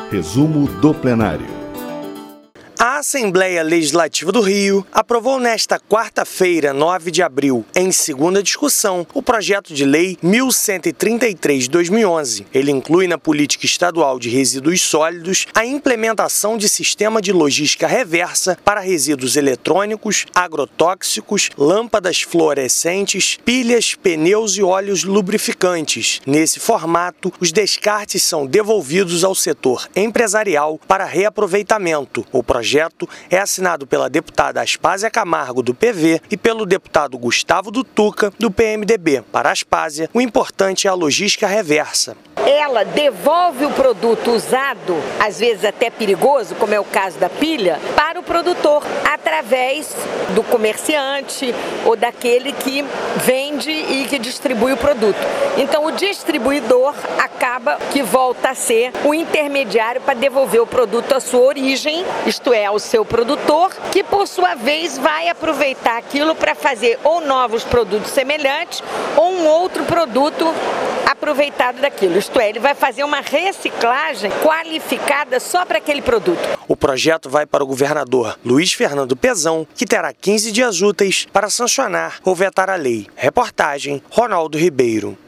Resumo do plenário. A Assembleia Legislativa do Rio aprovou nesta quarta-feira, 9 de abril, em segunda discussão, o projeto de lei 1133/2011. Ele inclui na política estadual de resíduos sólidos a implementação de sistema de logística reversa para resíduos eletrônicos, agrotóxicos, lâmpadas fluorescentes, pilhas, pneus e óleos lubrificantes. Nesse formato, os descartes são devolvidos ao setor empresarial para reaproveitamento. O projeto é assinado pela deputada Aspásia Camargo, do PV, e pelo deputado Gustavo do Tuca, do PMDB. Para Aspásia, o importante é a logística reversa. Ela devolve o produto usado, às vezes até perigoso, como é o caso da pilha, para o produtor, através do comerciante ou daquele que vende e que distribui o produto. Então o distribuidor acaba que volta a ser o intermediário para devolver o produto à sua origem, isto é, ao seu produtor, que por sua vez vai aproveitar aquilo para fazer ou novos produtos semelhantes ou um outro produto aproveitado daquilo, isto é, ele vai fazer uma reciclagem qualificada só para aquele produto. O projeto vai para o governador Luiz Fernando Pezão, que terá 15 dias úteis para sancionar ou vetar a lei. Reportagem Ronaldo Ribeiro.